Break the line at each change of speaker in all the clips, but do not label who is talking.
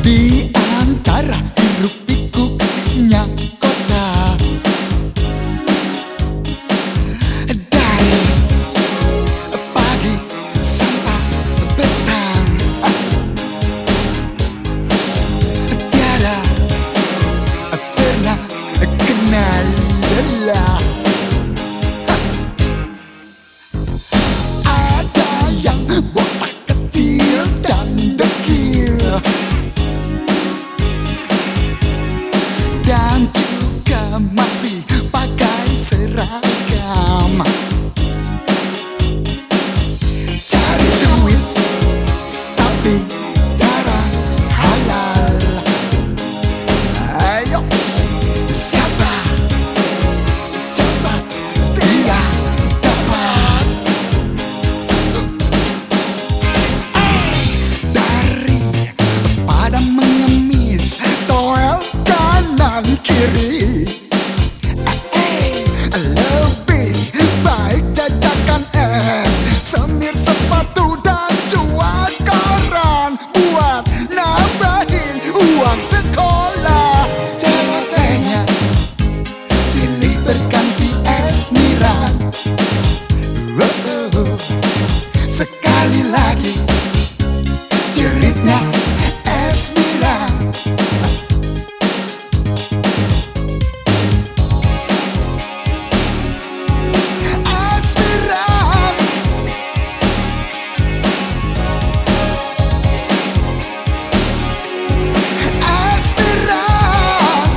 di antara hiruk pikuknya kota. Dari pagi sampai petang, tiada pernah kenal lelah. Ada yang botak kecil dan dekil, dan juga masih pakai seragam. Cari duit tapi cara halal. Ayo, siapa cepat dia dapat. Daripada mengemis toel kanan kiri, lebih baik jajakan es, semir sepatu dan jual koran buat nambahin uang sekolah. Celotehnya silih berganti es miran. Sekali lagi jeritnya es miran. Es miran. Es miran.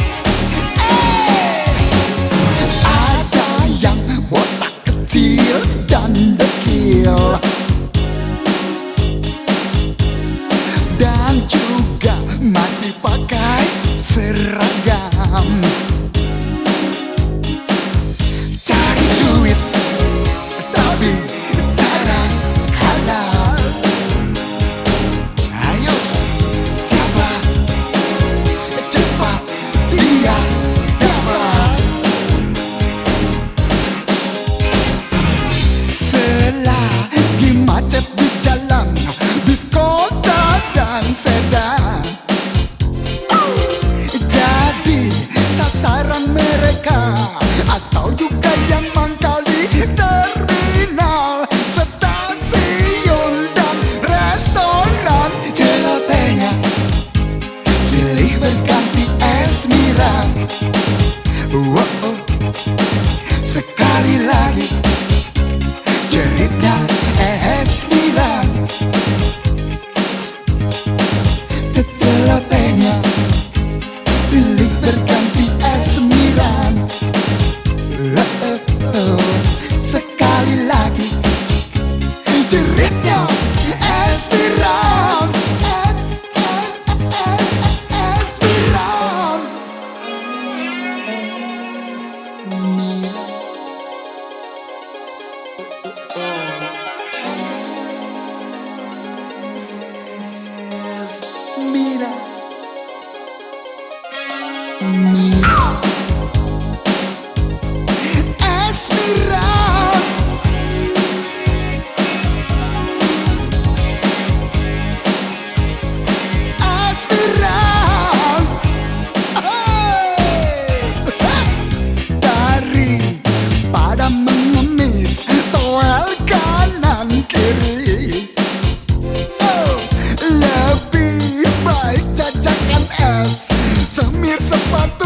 Ada yang botak kecil dan dekil, dan juga masih pakai seragam. Cari duit tapi cara halal. Ayo, siapa cepat dia dapat. Selagi macet di jalan bis kota dan sedan, jadi sasaran mereka, atau juga yang mangkal di terminal, stasiun dan restoran. Celotehnya silih berganti es miran. Sekali lagi jeritnya es miran. Celotehnya silih berganti es miran. Sekali lagi jeritnya es miran. Es miran. Mira, es miran. Es miran. Daripada mengemis toel kanan kiri, lebih baik jajakan es, semir sepatu